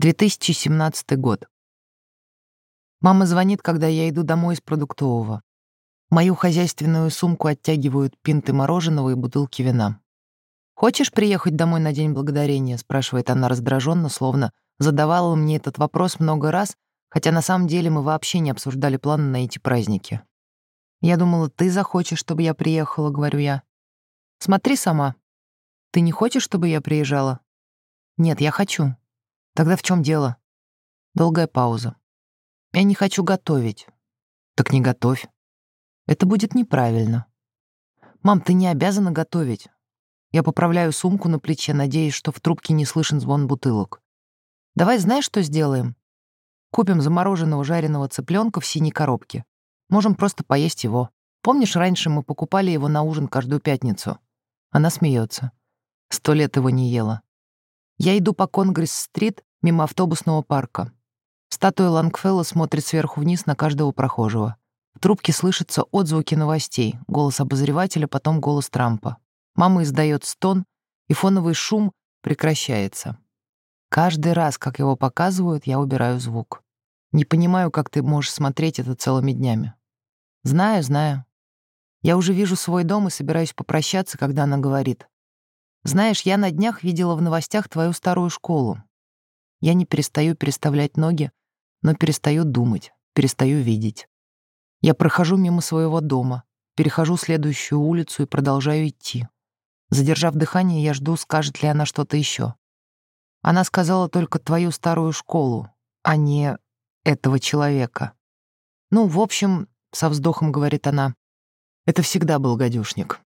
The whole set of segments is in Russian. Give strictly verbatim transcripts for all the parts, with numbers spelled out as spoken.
две тысячи семнадцатый год. Мама звонит, когда я иду домой из продуктового. Мою хозяйственную сумку оттягивают пинты мороженого и бутылки вина. «Хочешь приехать домой на День Благодарения?» — спрашивает она раздраженно, словно задавала мне этот вопрос много раз, хотя на самом деле мы вообще не обсуждали планы на эти праздники. «Я думала, ты захочешь, чтобы я приехала», — говорю я. «Смотри сама. Ты не хочешь, чтобы я приезжала?» «Нет, я хочу». «Тогда в чем дело?» Долгая пауза. «Я не хочу готовить». «Так не готовь. Это будет неправильно». «Мам, ты не обязана готовить». Я поправляю сумку на плече, надеясь, что в трубке не слышен звон бутылок. «Давай знаешь, что сделаем? Купим замороженного жареного цыпленка в синей коробке. Можем просто поесть его. Помнишь, раньше мы покупали его на ужин каждую пятницу?» Она смеется. Сто лет его не ела. Я иду по Конгресс-стрит мимо автобусного парка. Статуя Лонгфелла смотрит сверху вниз на каждого прохожего. В трубке слышатся отзвуки новостей, голос обозревателя, потом голос Трампа. Мама издает стон, и фоновый шум прекращается. Каждый раз, как его показывают, я убираю звук. Не понимаю, как ты можешь смотреть это целыми днями. Знаю, знаю. Я уже вижу свой дом и собираюсь попрощаться, когда она говорит: «Знаешь, я на днях видела в новостях твою старую школу». Я не перестаю переставлять ноги, но перестаю думать, перестаю видеть. Я прохожу мимо своего дома, перехожу следующую улицу и продолжаю идти. Задержав дыхание, я жду, скажет ли она что-то еще. Она сказала только твою старую школу, а не этого человека. Ну, в общем, со вздохом говорит она, это всегда был гадюшник.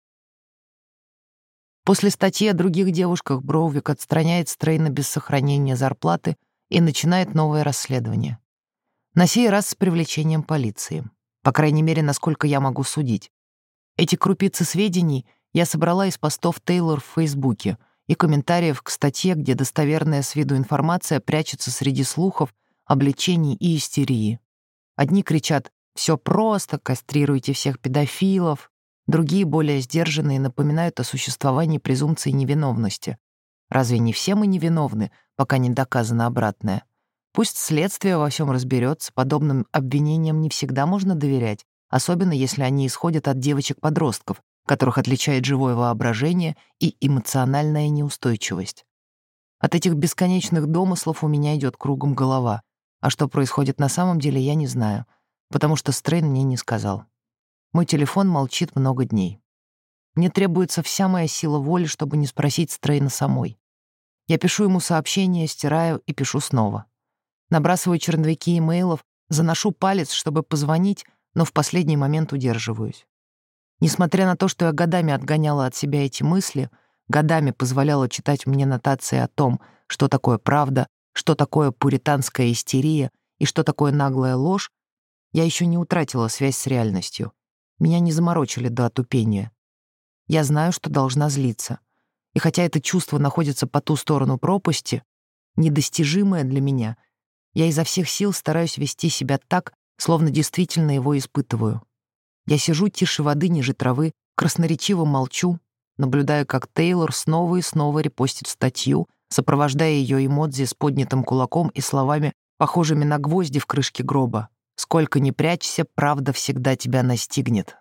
После статьи о других девушках Броувик отстраняет Стрейна без сохранения зарплаты и начинает новое расследование. На сей раз с привлечением полиции. По крайней мере, насколько я могу судить. Эти крупицы сведений я собрала из постов Тейлор в Фейсбуке и комментариев к статье, где достоверная с виду информация прячется среди слухов, обличений и истерии. Одни кричат «все просто, кастрируйте всех педофилов», другие, более сдержанные, напоминают о существовании презумпции невиновности. Разве не все мы невиновны, пока не доказано обратное? Пусть следствие во всем разберется, подобным обвинениям не всегда можно доверять, особенно если они исходят от девочек-подростков, которых отличает живое воображение и эмоциональная неустойчивость. От этих бесконечных домыслов у меня идет кругом голова, а что происходит на самом деле, я не знаю, потому что Стрейн мне не сказал. Мой телефон молчит много дней. Мне требуется вся моя сила воли, чтобы не спросить Стрейна самой. Я пишу ему сообщения, стираю и пишу снова. Набрасываю черновики имейлов, заношу палец, чтобы позвонить, но в последний момент удерживаюсь. Несмотря на то, что я годами отгоняла от себя эти мысли, годами позволяла читать мне нотации о том, что такое правда, что такое пуританская истерия и что такое наглая ложь, я еще не утратила связь с реальностью. Меня не заморочили до отупения. Я знаю, что должна злиться. И хотя это чувство находится по ту сторону пропасти, недостижимое для меня, я изо всех сил стараюсь вести себя так, словно действительно его испытываю. Я сижу тише воды ниже травы, красноречиво молчу, наблюдая, как Тейлор снова и снова репостит статью, сопровождая ее эмодзи с поднятым кулаком и словами, похожими на гвозди в крышке гроба. «Сколько ни прячься, правда всегда тебя настигнет».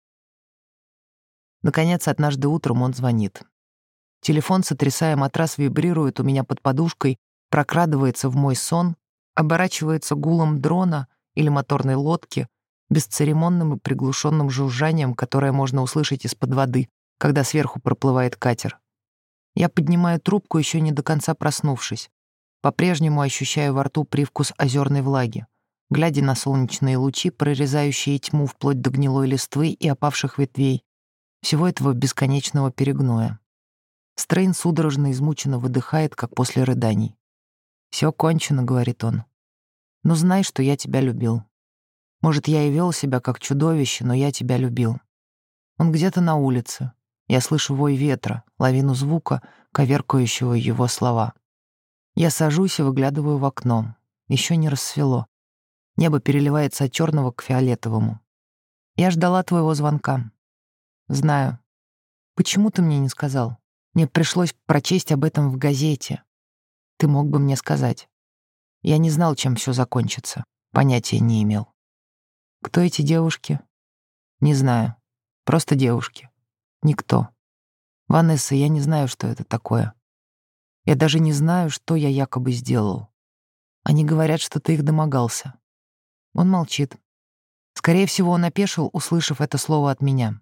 Наконец, однажды утром он звонит. Телефон, сотрясая матрас, вибрирует у меня под подушкой, прокрадывается в мой сон, оборачивается гулом дрона или моторной лодки, бесцеремонным и приглушенным жужжанием, которое можно услышать из-под воды, когда сверху проплывает катер. Я поднимаю трубку, еще не до конца проснувшись. По-прежнему ощущаю во рту привкус озерной влаги, глядя на солнечные лучи, прорезающие тьму вплоть до гнилой листвы и опавших ветвей, всего этого бесконечного перегноя. Стрейн судорожно измученно выдыхает, как после рыданий. «Все кончено», — говорит он. «Но знай, что я тебя любил. Может, я и вел себя как чудовище, но я тебя любил». Он где-то на улице. Я слышу вой ветра, лавину звука, коверкающего его слова. Я сажусь и выглядываю в окно. Еще не рассвело. Небо переливается от черного к фиолетовому. Я ждала твоего звонка. Знаю. Почему ты мне не сказал? Мне пришлось прочесть об этом в газете. Ты мог бы мне сказать. Я не знал, чем все закончится. Понятия не имел. Кто эти девушки? Не знаю. Просто девушки. Никто. Ванесса, я не знаю, что это такое. Я даже не знаю, что я якобы сделал. Они говорят, что ты их домогался. Он молчит. Скорее всего, он опешил, услышав это слово от меня.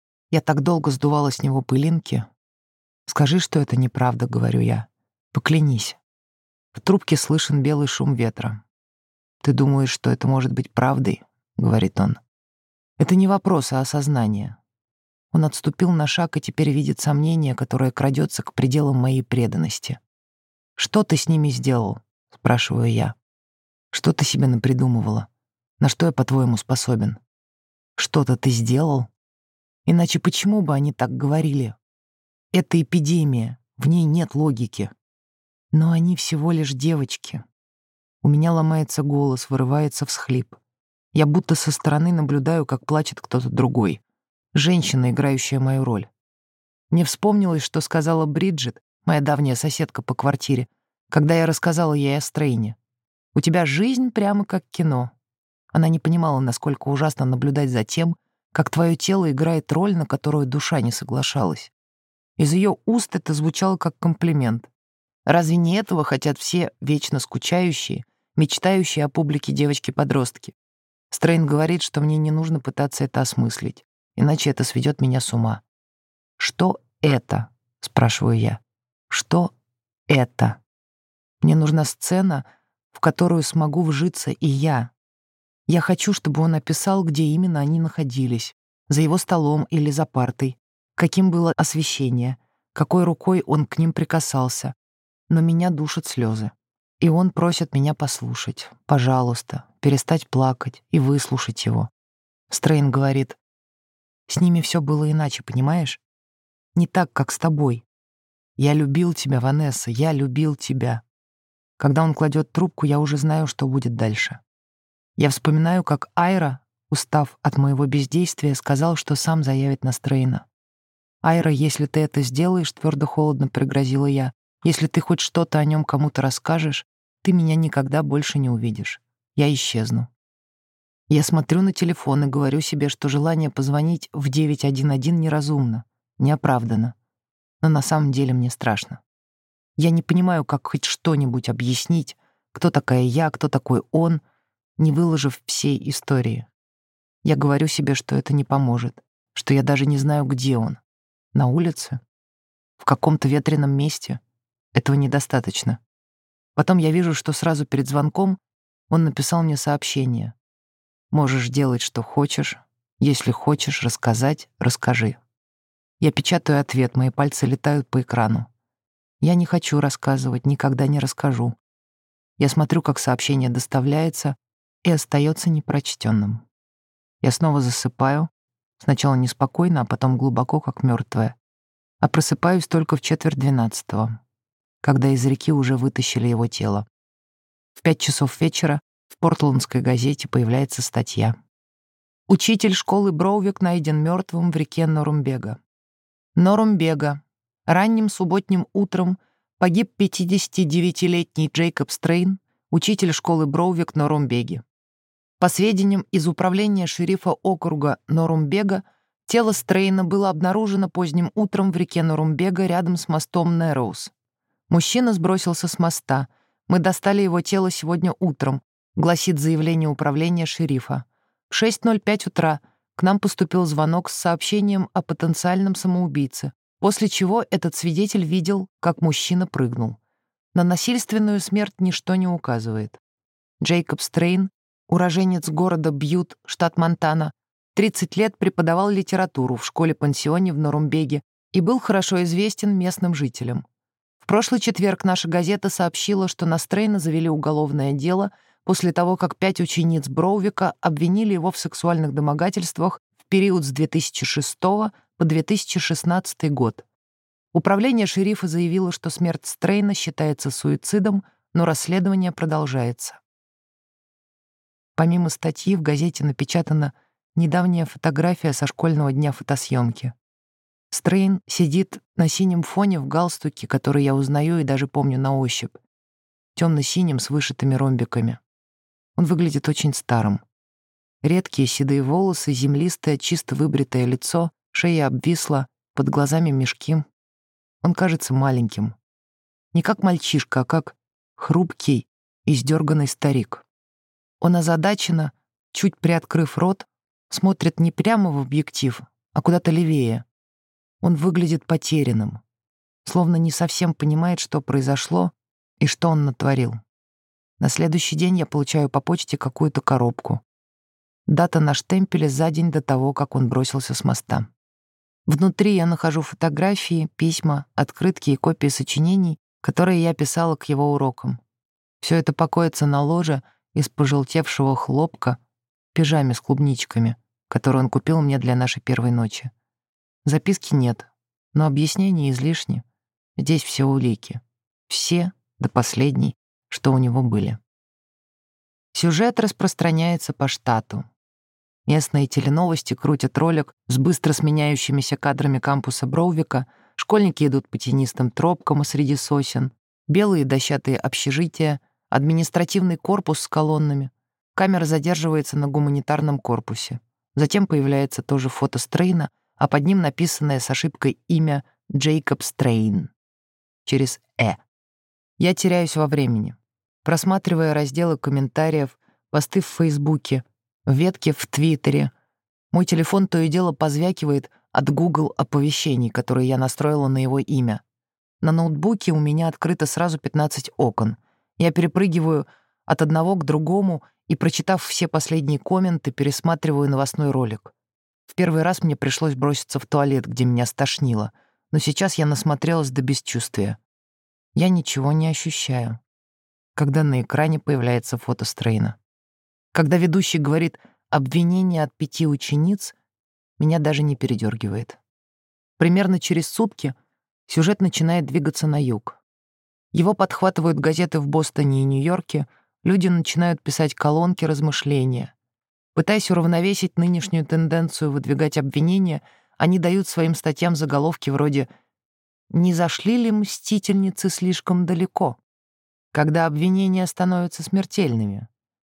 Я так долго сдувала с него пылинки. «Скажи, что это неправда», — говорю я. «Поклянись». В трубке слышен белый шум ветра. «Ты думаешь, что это может быть правдой?» — говорит он. Это не вопрос, а осознание. Он отступил на шаг и теперь видит сомнение, которое крадется к пределам моей преданности. «Что ты с ними сделал?» — спрашиваю я. «Что ты себе напридумывала? На что я, по-твоему, способен?» «Что-то ты сделал? Иначе почему бы они так говорили? Это эпидемия, в ней нет логики. Но они всего лишь девочки». У меня ломается голос, вырывается всхлип. Я будто со стороны наблюдаю, как плачет кто-то другой. Женщина, играющая мою роль. Мне вспомнилось, что сказала Бриджит, моя давняя соседка по квартире, когда я рассказала ей о Стрейне. «У тебя жизнь прямо как кино». Она не понимала, насколько ужасно наблюдать за тем, как твое тело играет роль, на которую душа не соглашалась. Из ее уст это звучало как комплимент. Разве не этого хотят все вечно скучающие, мечтающие о публике девочки-подростки? Стрейн говорит, что мне не нужно пытаться это осмыслить, иначе это сведет меня с ума. «Что это?» — спрашиваю я. «Что это?» Мне нужна сцена, в которую смогу вжиться и я. Я хочу, чтобы он описал, где именно они находились, за его столом или за партой, каким было освещение, какой рукой он к ним прикасался. Но меня душат слезы. И он просит меня послушать, пожалуйста, перестать плакать и выслушать его. Стрейн говорит, с ними все было иначе, понимаешь? Не так, как с тобой. Я любил тебя, Ванесса, я любил тебя. Когда он кладет трубку, я уже знаю, что будет дальше. Я вспоминаю, как Айра, устав от моего бездействия, сказал, что сам заявит на Стрейна. «Айра, если ты это сделаешь, — твердо-холодно пригрозила я, — если ты хоть что-то о нем кому-то расскажешь, ты меня никогда больше не увидишь. Я исчезну». Я смотрю на телефон и говорю себе, что желание позвонить в девять один один неразумно, неоправданно. Но на самом деле мне страшно. Я не понимаю, как хоть что-нибудь объяснить, кто такая я, кто такой он, не выложив всей истории. Я говорю себе, что это не поможет, что я даже не знаю, где он. На улице? В каком-то ветреном месте? Этого недостаточно. Потом я вижу, что сразу перед звонком он написал мне сообщение. «Можешь делать, что хочешь. Если хочешь рассказать, расскажи». Я печатаю ответ, мои пальцы летают по экрану. Я не хочу рассказывать, никогда не расскажу. Я смотрю, как сообщение доставляется и остается непрочтенным. Я снова засыпаю, сначала неспокойно, а потом глубоко, как мертвая. А просыпаюсь только в четверть двенадцатого, когда из реки уже вытащили его тело. В пять часов вечера в портландской газете появляется статья. Учитель школы Броувик найден мертвым в реке Норумбега. Норумбега. Ранним субботним утром погиб пятидесятидевятилетний Джейкоб Стрейн, учитель школы Броувик Норумбеги. По сведениям из управления шерифа округа Норумбега, тело Стрейна было обнаружено поздним утром в реке Норумбега рядом с мостом Нэрроуз. Мужчина сбросился с моста. Мы достали его тело сегодня утром, гласит заявление управления шерифа. В шесть ноль пять утра к нам поступил звонок с сообщением о потенциальном самоубийце, после чего этот свидетель видел, как мужчина прыгнул. На насильственную смерть ничто не указывает. Джейкоб Стрейн, уроженец города Бьют, штат Монтана, тридцать лет преподавал литературу в школе-пансионе в Норумбеге и был хорошо известен местным жителям. В прошлый четверг наша газета сообщила, что на Стрейна завели уголовное дело после того, как пять учениц Броувика обвинили его в сексуальных домогательствах в период с две тысячи шестого по две тысячи шестнадцатый год. Управление шерифа заявило, что смерть Стрейна считается суицидом, но расследование продолжается. Помимо статьи в газете напечатана недавняя фотография со школьного дня фотосъемки. Стрейн сидит на синем фоне в галстуке, который я узнаю и даже помню на ощупь. темно-синим с вышитыми ромбиками. Он выглядит очень старым. Редкие седые волосы, землистое, чисто выбритое лицо, шея обвисла, под глазами мешки. Он кажется маленьким. Не как мальчишка, а как хрупкий, издерганный старик. Он озадаченно, чуть приоткрыв рот, смотрит не прямо в объектив, а куда-то левее. Он выглядит потерянным, словно не совсем понимает, что произошло и что он натворил. На следующий день я получаю по почте какую-то коробку. Дата на штемпеле за день до того, как он бросился с моста. Внутри я нахожу фотографии, письма, открытки и копии сочинений, которые я писала к его урокам. Все это покоится на ложе из пожелтевшего хлопка в пижаме с клубничками, которую он купил мне для нашей первой ночи. Записки нет, но объяснения излишни. Здесь все улики. Все до последней, что у него были. Сюжет распространяется по штату. Местные теленовости крутят ролик с быстро сменяющимися кадрами кампуса Броувика, школьники идут по тенистым тропкам среди сосен, белые дощатые общежития, административный корпус с колоннами. Камера задерживается на гуманитарном корпусе. Затем появляется тоже фото Стрейна, а под ним написанное с ошибкой имя Джейкоб Стрейн. Через «э». Я теряюсь во времени, просматривая разделы комментариев, посты в Фейсбуке, ветки в Твиттере. Мой телефон то и дело позвякивает от Google оповещений, которые я настроила на его имя. На ноутбуке у меня открыто сразу пятнадцать окон. Я перепрыгиваю от одного к другому и, прочитав все последние комменты, пересматриваю новостной ролик. В первый раз мне пришлось броситься в туалет, где меня стошнило, но сейчас я насмотрелась до бесчувствия. Я ничего не ощущаю, когда на экране появляется фото Стрейна. Когда ведущий говорит «обвинение от пяти учениц», меня даже не передергивает. Примерно через сутки сюжет начинает двигаться на юг. Его подхватывают газеты в Бостоне и Нью-Йорке, люди начинают писать колонки размышления. Пытаясь уравновесить нынешнюю тенденцию выдвигать обвинения, они дают своим статьям заголовки вроде «Не зашли ли мстительницы слишком далеко?», когда обвинения становятся смертельными,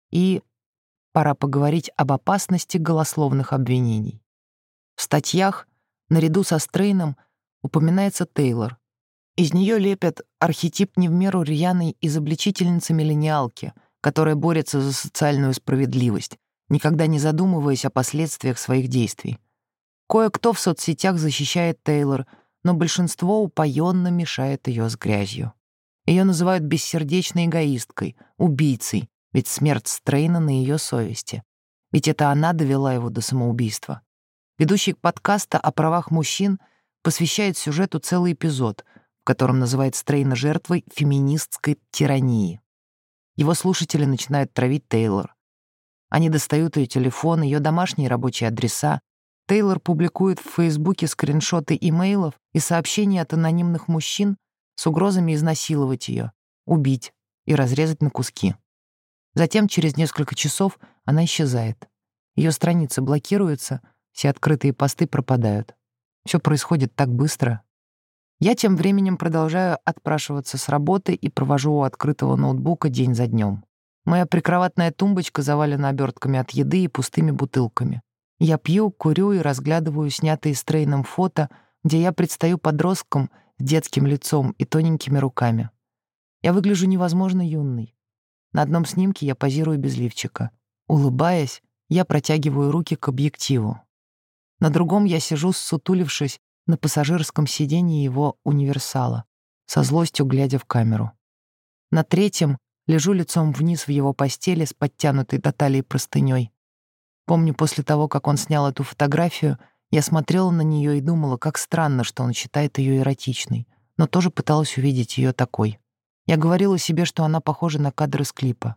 и «Пора поговорить об опасности голословных обвинений». В статьях, наряду со Стрейном, упоминается Тейлор. Из нее лепят архетип не в меру рьяной изобличительницы-миллениалки, которая борется за социальную справедливость, никогда не задумываясь о последствиях своих действий. Кое-кто в соцсетях защищает Тейлор, но большинство упоенно мешает ее с грязью. Ее называют бессердечной эгоисткой, убийцей, ведь смерть Стрейна на ее совести. Ведь это она довела его до самоубийства. Ведущий подкаста о правах мужчин посвящает сюжету целый эпизод, в котором называет Стрейна жертвой феминистской тирании. Его слушатели начинают травить Тейлор. Они достают ее телефон, ее домашние рабочие адреса. Тейлор публикует в Фейсбуке скриншоты имейлов и сообщения от анонимных мужчин с угрозами изнасиловать ее, убить и разрезать на куски. Затем, через несколько часов, она исчезает. Ее страницы блокируются, все открытые посты пропадают. Все происходит так быстро. Я тем временем продолжаю отпрашиваться с работы и провожу у открытого ноутбука день за днем. Моя прикроватная тумбочка завалена обертками от еды и пустыми бутылками. Я пью, курю и разглядываю снятые Стрейном фото, где я предстаю подростком с детским лицом и тоненькими руками. Я выгляжу невозможно юной. На одном снимке я позирую без лифчика. Улыбаясь, я протягиваю руки к объективу. На другом я сижу, ссутулившись на пассажирском сиденье его универсала, со злостью глядя в камеру. На третьем лежу лицом вниз в его постели с подтянутой до талии простыней. Помню, после того, как он снял эту фотографию, я смотрела на нее и думала, как странно, что он считает ее эротичной, но тоже пыталась увидеть ее такой. Я говорила себе, что она похожа на кадр из клипа.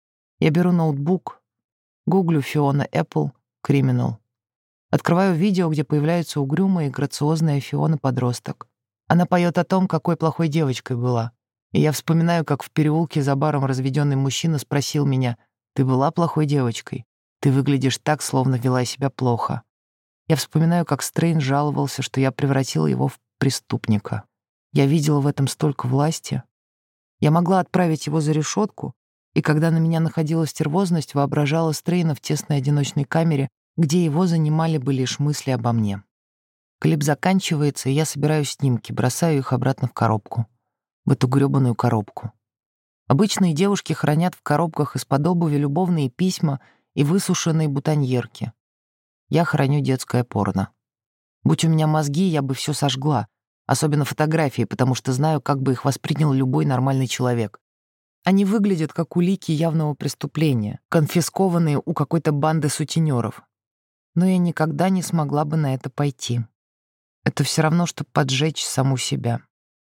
Я беру ноутбук, гуглю Фиона Эппл, «Криминал». Открываю видео, где появляется угрюмая и грациозная Фиона-подросток. Она поет о том, какой плохой девочкой была. И я вспоминаю, как в переулке за баром разведенный мужчина спросил меня: «Ты была плохой девочкой? Ты выглядишь так, словно вела себя плохо». Я вспоминаю, как Стрейн жаловался, что я превратила его в преступника. Я видела в этом столько власти. Я могла отправить его за решетку, и когда на меня находила стервозность, воображала Стрейна в тесной одиночной камере, где его занимали бы лишь мысли обо мне. Клип заканчивается, и я собираю снимки, бросаю их обратно в коробку. В эту грёбаную коробку. Обычные девушки хранят в коробках из-под обуви любовные письма и высушенные бутоньерки. Я храню детское порно. Будь у меня мозги, я бы все сожгла, особенно фотографии, потому что знаю, как бы их воспринял любой нормальный человек. Они выглядят как улики явного преступления, конфискованные у какой-то банды сутенеров. Но я никогда не смогла бы на это пойти. Это все равно, что поджечь саму себя.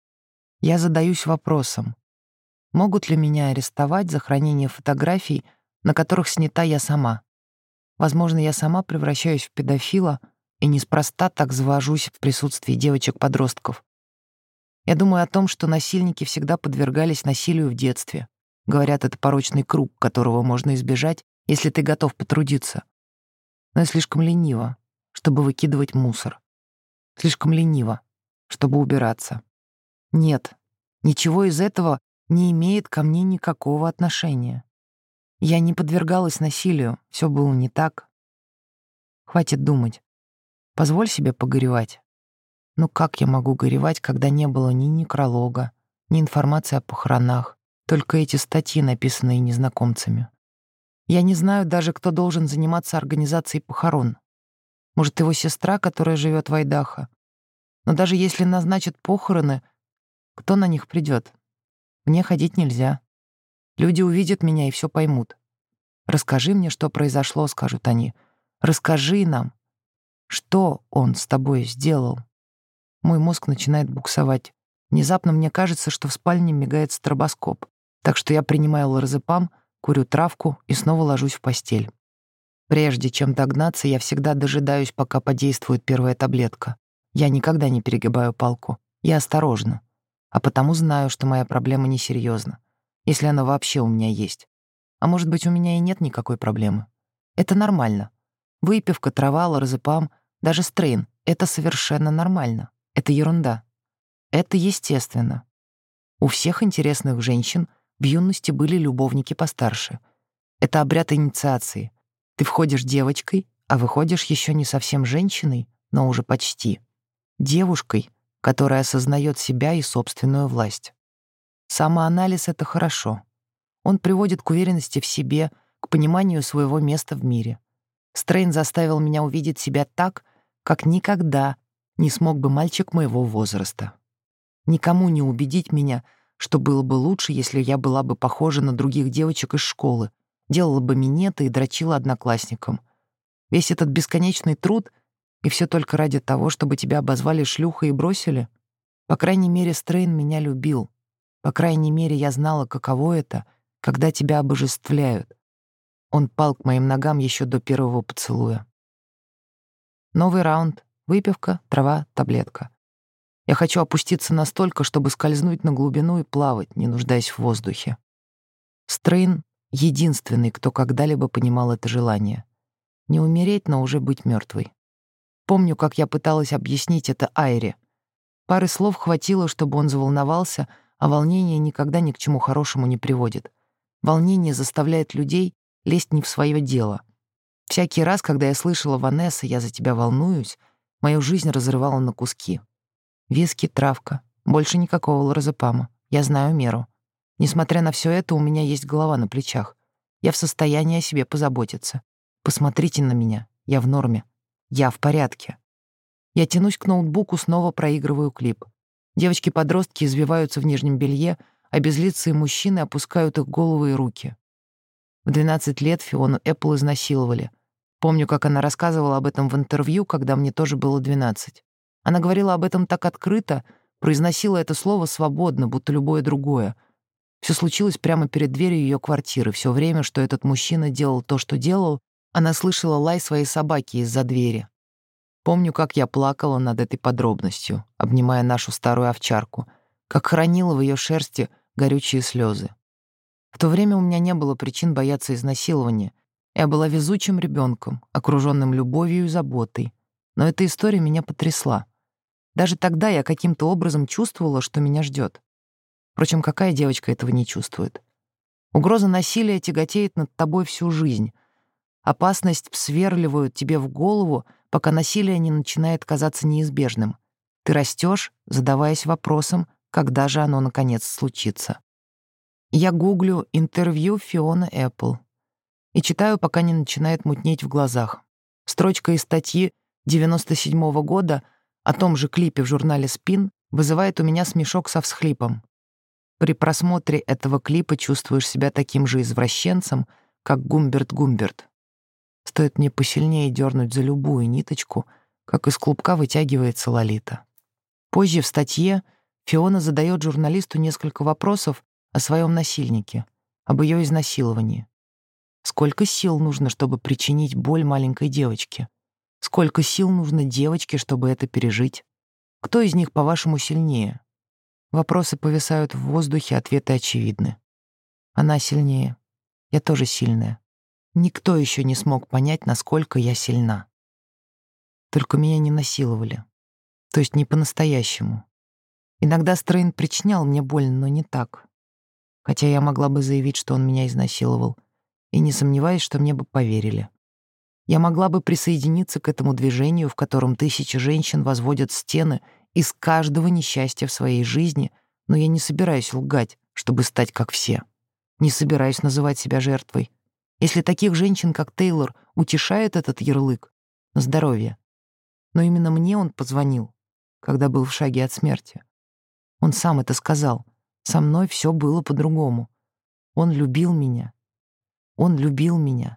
Я задаюсь вопросом, могут ли меня арестовать за хранение фотографий, на которых снята я сама? Возможно, я сама превращаюсь в педофила и неспроста так завожусь в присутствии девочек-подростков. Я думаю о том, что насильники всегда подвергались насилию в детстве. Говорят, это порочный круг, которого можно избежать, если ты готов потрудиться. Но я слишком ленива, чтобы выкидывать мусор. Слишком ленива, чтобы убираться. Нет, ничего из этого не имеет ко мне никакого отношения. Я не подвергалась насилию, все было не так. Хватит думать. Позволь себе погоревать. Ну как я могу горевать, когда не было ни некролога, ни информации о похоронах, только эти статьи, написанные незнакомцами? Я не знаю даже, кто должен заниматься организацией похорон. Может, его сестра, которая живет в Айдахо? Но даже если назначат похороны, кто на них придет? Мне ходить нельзя. Люди увидят меня и все поймут. «Расскажи мне, что произошло», — скажут они. «Расскажи нам, что он с тобой сделал». Мой мозг начинает буксовать. Внезапно мне кажется, что в спальне мигает стробоскоп. Так что я принимаю лоразепам, курю травку и снова ложусь в постель. Прежде чем догнаться, я всегда дожидаюсь, пока подействует первая таблетка. Я никогда не перегибаю палку. Я осторожна. А потому знаю, что моя проблема несерьезна, если она вообще у меня есть. А может быть, у меня и нет никакой проблемы. Это нормально. Выпивка, трава, лоразепам, даже стрейн — это совершенно нормально. Это ерунда. Это естественно. У всех интересных женщин в юности были любовники постарше. Это обряд инициации. Ты входишь девочкой, а выходишь еще не совсем женщиной, но уже почти. Девушкой, которая осознает себя и собственную власть. Самоанализ — это хорошо. Он приводит к уверенности в себе, к пониманию своего места в мире. Стрейн заставил меня увидеть себя так, как никогда не смог бы мальчик моего возраста. Никому не убедить меня, что было бы лучше, если я была бы похожа на других девочек из школы, делала бы минеты и дрочила одноклассникам. Весь этот бесконечный труд, и все только ради того, чтобы тебя обозвали шлюхой и бросили? По крайней мере, Стрейн меня любил. По крайней мере, я знала, каково это, когда тебя обожествляют. Он пал к моим ногам еще до первого поцелуя. Новый раунд. Выпивка, трава, таблетка. Я хочу опуститься настолько, чтобы скользнуть на глубину и плавать, не нуждаясь в воздухе. Стрейн — единственный, кто когда-либо понимал это желание. Не умереть, но уже быть мертвой. Помню, как я пыталась объяснить это Айре. Пары слов хватило, чтобы он заволновался, а волнение никогда ни к чему хорошему не приводит. Волнение заставляет людей лезть не в свое дело. Всякий раз, когда я слышала «Ванесса, я за тебя волнуюсь», мою жизнь разрывала на куски. Виски, травка, больше никакого лоразепама. Я знаю меру. Несмотря на все это, у меня есть голова на плечах. Я в состоянии о себе позаботиться. Посмотрите на меня. Я в норме. Я в порядке. Я тянусь к ноутбуку, снова проигрываю клип. Девочки-подростки извиваются в нижнем белье, а безлицые мужчины опускают их головы и руки. В двенадцать лет Фиону Эппл изнасиловали. Помню, как она рассказывала об этом в интервью, когда мне тоже было двенадцать. Она говорила об этом так открыто, произносила это слово свободно, будто любое другое. Все случилось прямо перед дверью ее квартиры. Все время, что этот мужчина делал то, что делал, она слышала лай своей собаки из-за двери. Помню, как я плакала над этой подробностью, обнимая нашу старую овчарку, как хранила в ее шерсти горючие слезы. В то время у меня не было причин бояться изнасилования. Я была везучим ребенком, окруженным любовью и заботой. Но эта история меня потрясла. Даже тогда я каким-то образом чувствовала, что меня ждет. Впрочем, какая девочка этого не чувствует? Угроза насилия тяготеет над тобой всю жизнь. Опасность всверливают тебе в голову, пока насилие не начинает казаться неизбежным. Ты растешь, задаваясь вопросом, когда же оно наконец случится. Я гуглю интервью Фиона Эппл и читаю, пока не начинает мутнеть в глазах. Строчка из статьи девяносто седьмого года о том же клипе в журнале «Спин» вызывает у меня смешок со всхлипом. При просмотре этого клипа чувствуешь себя таким же извращенцем, как Гумберт Гумберт. Стоит мне посильнее дернуть за любую ниточку, как из клубка вытягивается Лолита. Позже в статье Фиона задает журналисту несколько вопросов о своем насильнике, об ее изнасиловании. Сколько сил нужно, чтобы причинить боль маленькой девочке? Сколько сил нужно девочке, чтобы это пережить? Кто из них, по-вашему, сильнее? Вопросы повисают в воздухе, ответы очевидны. Она сильнее. Я тоже сильная. Никто еще не смог понять, насколько я сильна. Только меня не насиловали. То есть не по-настоящему. Иногда Стрейн причинял мне боль, но не так. Хотя я могла бы заявить, что он меня изнасиловал, и не сомневаюсь, что мне бы поверили. Я могла бы присоединиться к этому движению, в котором тысячи женщин возводят стены из каждого несчастья в своей жизни, но я не собираюсь лгать, чтобы стать как все. Не собираюсь называть себя жертвой. Если таких женщин, как Тейлор, утешает этот ярлык, на здоровье. Но именно мне он позвонил, когда был в шаге от смерти. Он сам это сказал. Со мной все было по-другому. Он любил меня. Он любил меня.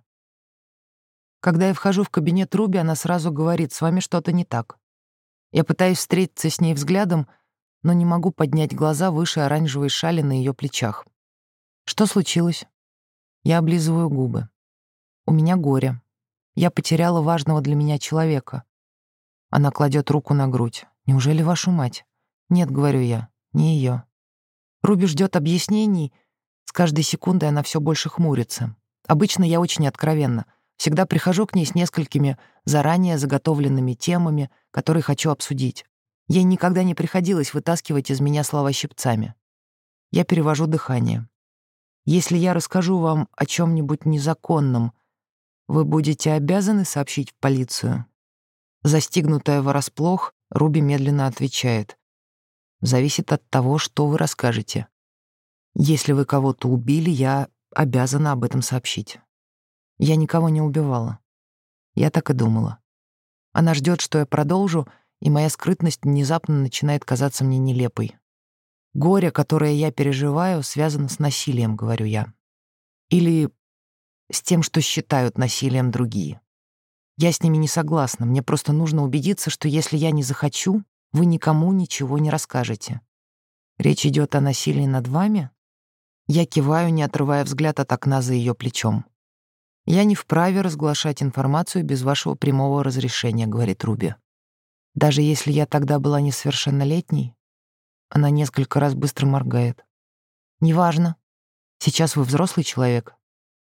Когда я вхожу в кабинет Руби, она сразу говорит: «С вами что-то не так». Я пытаюсь встретиться с ней взглядом, но не могу поднять глаза выше оранжевой шали на ее плечах. Что случилось? Я облизываю губы. У меня горе. Я потеряла важного для меня человека. Она кладет руку на грудь. Неужели вашу мать? Нет, говорю я, не ее. Руби ждет объяснений. С каждой секундой она все больше хмурится. Обычно я очень откровенна. Всегда прихожу к ней с несколькими заранее заготовленными темами, которые хочу обсудить. Ей никогда не приходилось вытаскивать из меня слова щипцами. Я перевожу дыхание. Если я расскажу вам о чем-нибудь незаконном, вы будете обязаны сообщить в полицию? Застигнутая врасплох, Руби медленно отвечает: зависит от того, что вы расскажете. Если вы кого-то убили, я обязана об этом сообщить. Я никого не убивала. Я так и думала. Она ждет, что я продолжу, и моя скрытность внезапно начинает казаться мне нелепой. Горе, которое я переживаю, связано с насилием, говорю я. Или с тем, что считают насилием другие. Я с ними не согласна, мне просто нужно убедиться, что если я не захочу, вы никому ничего не расскажете. Речь идет о насилии над вами? Я киваю, не отрывая взгляд от окна за ее плечом. «Я не вправе разглашать информацию без вашего прямого разрешения», — говорит Руби. «Даже если я тогда была несовершеннолетней?» Она несколько раз быстро моргает. «Неважно. Сейчас вы взрослый человек».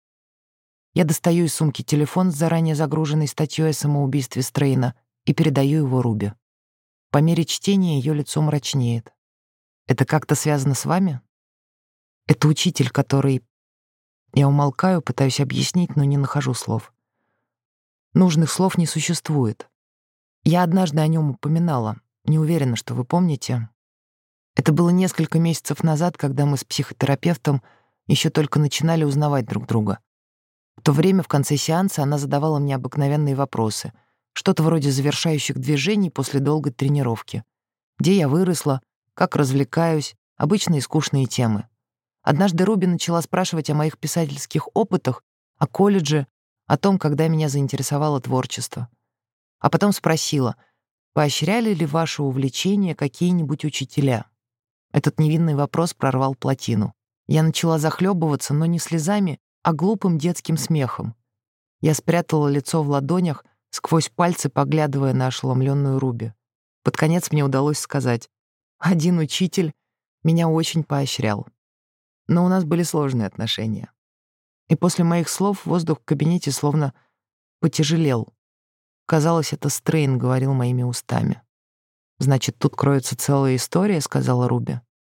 Я достаю из сумки телефон с заранее загруженной статьей о самоубийстве Стрейна и передаю его Руби. По мере чтения ее лицо мрачнеет. «Это как-то связано с вами?» «Это учитель, который...» Я умолкаю, пытаюсь объяснить, но не нахожу слов. Нужных слов не существует. Я однажды о нем упоминала. Не уверена, что вы помните. Это было несколько месяцев назад, когда мы с психотерапевтом еще только начинали узнавать друг друга. В то время в конце сеанса она задавала мне обыкновенные вопросы. Что-то вроде завершающих движений после долгой тренировки. Где я выросла, как развлекаюсь, обычные скучные темы. Однажды Руби начала спрашивать о моих писательских опытах, о колледже, о том, когда меня заинтересовало творчество. А потом спросила, поощряли ли ваше увлечение какие-нибудь учителя? Этот невинный вопрос прорвал плотину. Я начала захлебываться, но не слезами, а глупым детским смехом. Я спрятала лицо в ладонях, сквозь пальцы поглядывая на ошеломленную Руби. Под конец мне удалось сказать: один учитель меня очень поощрял. Но у нас были сложные отношения. И после моих слов воздух в кабинете словно потяжелел. Казалось, это Стрейн говорил моими устами. «Значит, тут кроется целая история», — сказала Руби.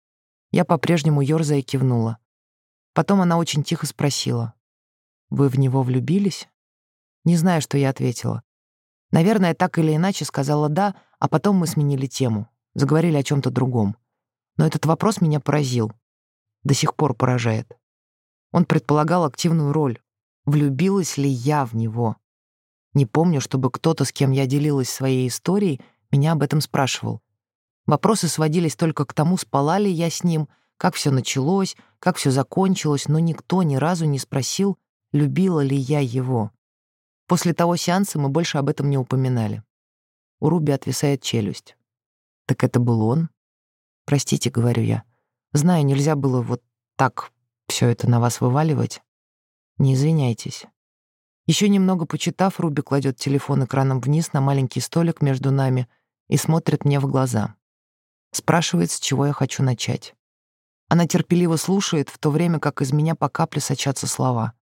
Я по-прежнему ёрзая кивнула. Потом она очень тихо спросила: «Вы в него влюбились?» Не знаю, что я ответила. Наверное, так или иначе сказала «да», а потом мы сменили тему, заговорили о чем то другом. Но этот вопрос меня поразил. До сих пор поражает. Он предполагал активную роль. Влюбилась ли я в него? Не помню, чтобы кто-то, с кем я делилась своей историей, меня об этом спрашивал. Вопросы сводились только к тому, спала ли я с ним, как все началось, как все закончилось, но никто ни разу не спросил, любила ли я его. После того сеанса мы больше об этом не упоминали. У Руби отвисает челюсть. «Так это был он?» «Простите», — говорю я. «Знаю, нельзя было вот так все это на вас вываливать. Не извиняйтесь». Еще немного почитав, Руби кладет телефон экраном вниз на маленький столик между нами и смотрит мне в глаза. Спрашивает, с чего я хочу начать. Она терпеливо слушает, в то время как из меня по капле сочатся слова.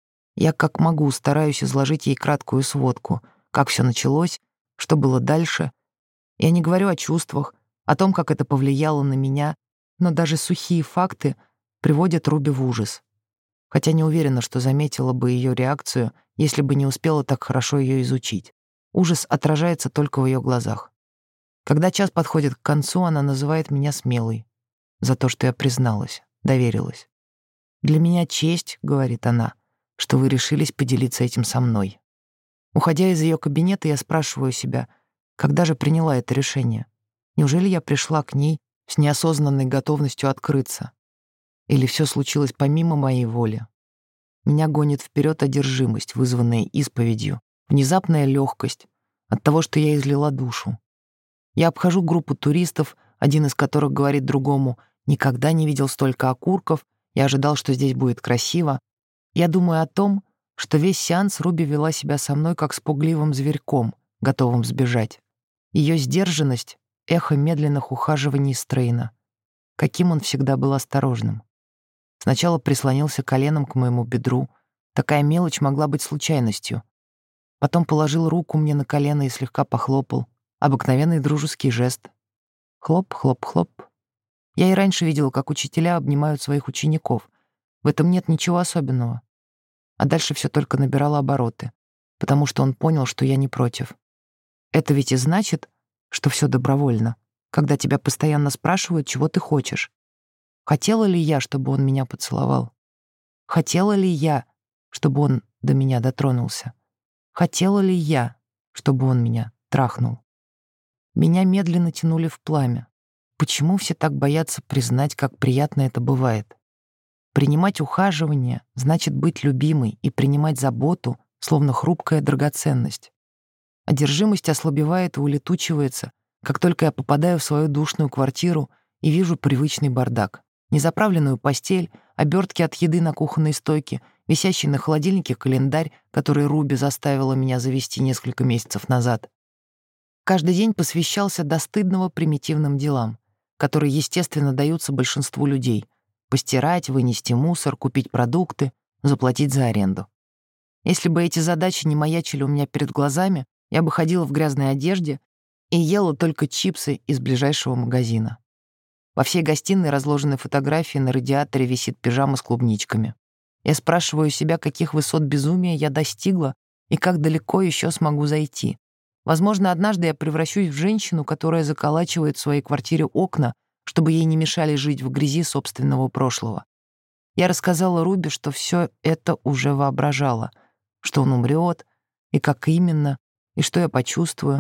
Я как могу стараюсь изложить ей краткую сводку, как все началось, что было дальше. Я не говорю о чувствах, о том, как это повлияло на меня, но даже сухие факты приводят Руби в ужас. Хотя не уверена, что заметила бы ее реакцию, если бы не успела так хорошо ее изучить. Ужас отражается только в ее глазах. Когда час подходит к концу, она называет меня смелой за то, что я призналась, доверилась. «Для меня честь», — говорит она, — «что вы решились поделиться этим со мной». Уходя из ее кабинета, я спрашиваю себя, когда же приняла это решение? Неужели я пришла к ней с неосознанной готовностью открыться? Или все случилось помимо моей воли? Меня гонит вперед одержимость, вызванная исповедью, внезапная легкость от того, что я излила душу. Я обхожу группу туристов, один из которых говорит другому: «Никогда не видел столько окурков, я ожидал, что здесь будет красиво». Я думаю о том, что весь сеанс Руби вела себя со мной как с пугливым зверьком, готовым сбежать. Ее сдержанность — эхо медленных ухаживаний Стрейна. Каким он всегда был осторожным. Сначала прислонился коленом к моему бедру. Такая мелочь могла быть случайностью. Потом положил руку мне на колено и слегка похлопал. Обыкновенный дружеский жест. Хлоп, хлоп, хлоп. Я и раньше видела, как учителя обнимают своих учеников. В этом нет ничего особенного. А дальше все только набирало обороты, потому что он понял, что я не против. Это ведь и значит, что все добровольно, когда тебя постоянно спрашивают, чего ты хочешь. Хотела ли я, чтобы он меня поцеловал? Хотела ли я, чтобы он до меня дотронулся? Хотела ли я, чтобы он меня трахнул? Меня медленно тянули в пламя. Почему все так боятся признать, как приятно это бывает? Принимать ухаживание значит быть любимой и принимать заботу, словно хрупкая драгоценность. Одержимость ослабевает и улетучивается, как только я попадаю в свою душную квартиру и вижу привычный бардак. Незаправленную постель, обертки от еды на кухонной стойке, висящий на холодильнике календарь, который Руби заставила меня завести несколько месяцев назад. Каждый день посвящался до стыдного примитивным делам, которые, естественно, даются большинству людей. Постирать, вынести мусор, купить продукты, заплатить за аренду. Если бы эти задачи не маячили у меня перед глазами, я бы ходила в грязной одежде и ела только чипсы из ближайшего магазина. Во всей гостиной разложены фотографии, на радиаторе висит пижама с клубничками. Я спрашиваю себя, каких высот безумия я достигла и как далеко еще смогу зайти. Возможно, однажды я превращусь в женщину, которая заколачивает в своей квартире окна, чтобы ей не мешали жить в грязи собственного прошлого. Я рассказала Руби, что все это уже воображала, что он умрет, и как именно, и что я почувствую.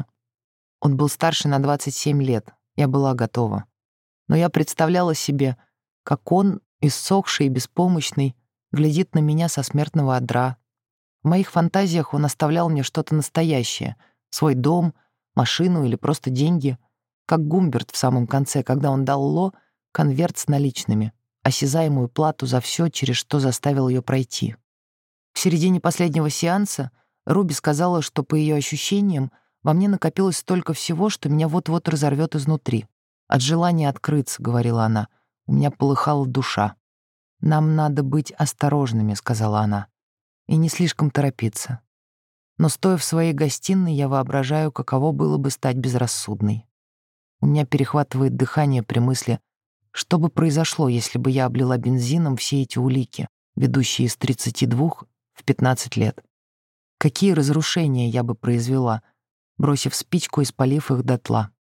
Он был старше на двадцать семь лет, я была готова. Но я представляла себе, как он, иссохший и беспомощный, глядит на меня со смертного одра. В моих фантазиях он оставлял мне что-то настоящее — свой дом, машину или просто деньги, как Гумберт в самом конце, когда он дал Ло конверт с наличными, осязаемую плату за все, через что заставил ее пройти. В середине последнего сеанса Руби сказала, что, по ее ощущениям, во мне накопилось столько всего, что меня вот-вот разорвет изнутри. «От желания открыться», — говорила она, — «у меня полыхала душа». «Нам надо быть осторожными», — сказала она, — «и не слишком торопиться». Но, стоя в своей гостиной, я воображаю, каково было бы стать безрассудной. У меня перехватывает дыхание при мысли, Что бы произошло, если бы я облила бензином все эти улики, ведущие из тридцати двух в пятнадцать лет? Какие разрушения я бы произвела, бросив спичку и спалив их дотла?